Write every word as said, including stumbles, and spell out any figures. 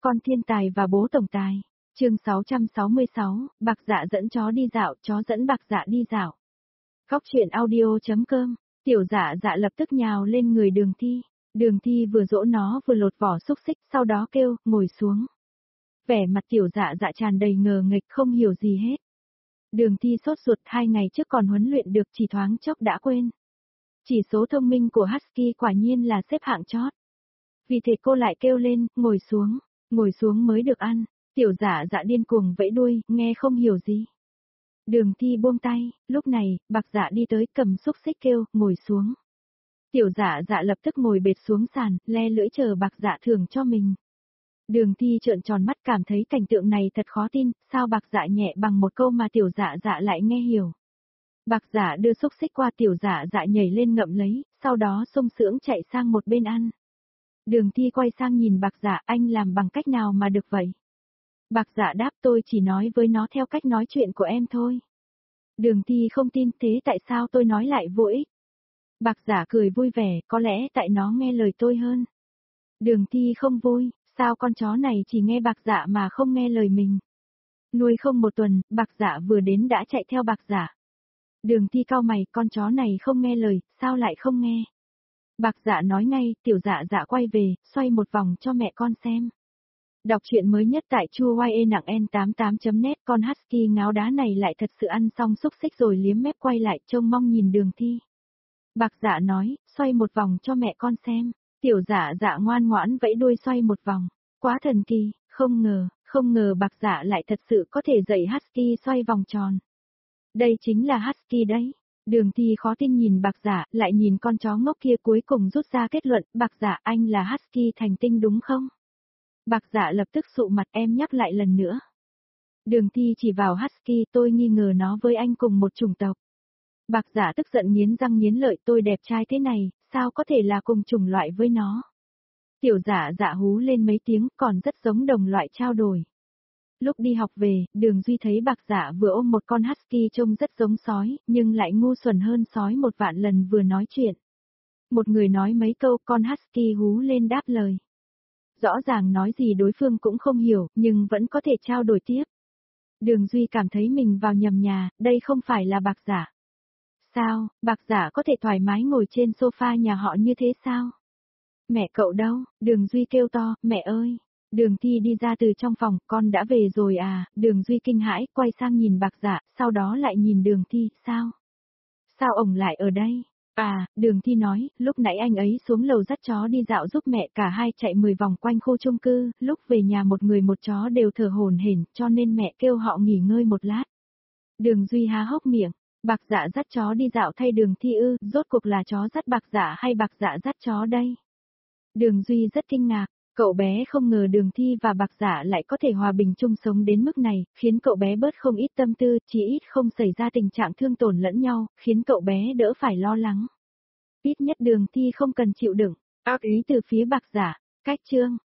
Con thiên tài và bố tổng tài. Chương sáu trăm sáu mươi sáu, Bạc Dạ dẫn chó đi dạo, chó dẫn Bạc Dạ đi dạo. Góc truyện audio.com. Tiểu Dạ Dạ lập tức nhào lên người Đường Thi. Đường Thi vừa dỗ nó vừa lột vỏ xúc xích, sau đó kêu, ngồi xuống. Vẻ mặt Tiểu Dạ Dạ tràn đầy ngờ nghịch, không hiểu gì hết. Đường Thi sốt ruột, hai ngày trước còn huấn luyện được, chỉ thoáng chốc đã quên. Chỉ số thông minh của Husky quả nhiên là xếp hạng chót. Vì thế cô lại kêu lên, ngồi xuống, ngồi xuống mới được ăn. Tiểu Dạ Dạ điên cuồng vẫy đuôi, nghe không hiểu gì. Đường Thi buông tay, lúc này, Bạc Dạ đi tới cầm xúc xích kêu, ngồi xuống. Tiểu Dạ Dạ lập tức ngồi bệt xuống sàn, le lưỡi chờ Bạc Dạ thưởng cho mình. Đường Thi trợn tròn mắt cảm thấy cảnh tượng này thật khó tin, sao Bạc Dạ nhẹ bằng một câu mà Tiểu Dạ Dạ lại nghe hiểu. Bạc Dạ đưa xúc xích qua, Tiểu Dạ Dạ nhảy lên ngậm lấy, sau đó sung sướng chạy sang một bên ăn. Đường Thi quay sang nhìn Bạc Dạ, anh làm bằng cách nào mà được vậy? Bạc Dạ đáp, tôi chỉ nói với nó theo cách nói chuyện của em thôi. Đường Thi không tin, thế tại sao tôi nói lại vô ích? Bạc Dạ cười vui vẻ, có lẽ tại nó nghe lời tôi hơn. Đường Thi không vui, sao con chó này chỉ nghe Bạc Dạ mà không nghe lời mình? Nuôi không một tuần, Bạc Dạ vừa đến đã chạy theo Bạc Dạ. Đường Thi cau mày, con chó này không nghe lời, sao lại không nghe? Bạc Dạ nói ngay, Tiểu Dạ Dạ quay về, xoay một vòng cho mẹ con xem. Đọc truyện mới nhất tại chua e nặng en tám tám chấm net, con Husky ngáo đá này lại thật sự ăn xong xúc xích rồi liếm mép quay lại trông mong nhìn Đường Thi. Bạc Dạ nói, xoay một vòng cho mẹ con xem. Tiểu Dạ Dạ ngoan ngoãn vẫy đuôi xoay một vòng. Quá thần kỳ, không ngờ, không ngờ Bạc Dạ lại thật sự có thể dạy Husky xoay vòng tròn. Đây chính là Husky đấy. Đường Thi khó tin nhìn Bạc Dạ, lại nhìn con chó ngốc kia, cuối cùng rút ra kết luận, Bạc Dạ, anh là Husky thành tinh đúng không? Bạc Dạ lập tức sụ mặt, em nhắc lại lần nữa. Đường Thi chỉ vào Husky, tôi nghi ngờ nó với anh cùng một chủng tộc. Bạc Dạ tức giận nghiến răng nghiến lợi, tôi đẹp trai thế này, sao có thể là cùng chủng loại với nó? Tiểu Dạ Dạ hú lên mấy tiếng, còn rất giống đồng loại trao đổi. Lúc đi học về, Đường Duy thấy Bạc Dạ vừa ôm một con Husky trông rất giống sói, nhưng lại ngu xuẩn hơn sói một vạn lần vừa nói chuyện. Một người nói mấy câu, con Husky hú lên đáp lời. Rõ ràng nói gì đối phương cũng không hiểu, nhưng vẫn có thể trao đổi tiếp. Đường Duy cảm thấy mình vào nhầm nhà, đây không phải là Bạc Dạ. Sao, Bạc Dạ có thể thoải mái ngồi trên sofa nhà họ như thế sao? Mẹ cậu đâu? Đường Duy kêu to, mẹ ơi! Đường Thi đi ra từ trong phòng, con đã về rồi à? Đường Duy kinh hãi, quay sang nhìn Bạc Dạ, sau đó lại nhìn Đường Thi, sao? Sao ổng lại ở đây? À, Đường Thi nói, lúc nãy anh ấy xuống lầu dắt chó đi dạo giúp mẹ, cả hai chạy mười vòng quanh khu chung cư, lúc về nhà một người một chó đều thở hổn hển, cho nên mẹ kêu họ nghỉ ngơi một lát. Đường Duy há hốc miệng, Bạc Dạ dắt chó đi dạo thay Đường Thi ư, rốt cuộc là chó dắt Bạc Dạ hay Bạc Dạ dắt chó đây? Đường Duy rất kinh ngạc, cậu bé không ngờ Đường Thi và Bạc Dạ lại có thể hòa bình chung sống đến mức này, khiến cậu bé bớt không ít tâm tư, chỉ ít không xảy ra tình trạng thương tổn lẫn nhau, khiến cậu bé đỡ phải lo lắng. Ít nhất Đường Thi không cần chịu đựng ác ý từ phía Bạc Dạ. Cách chương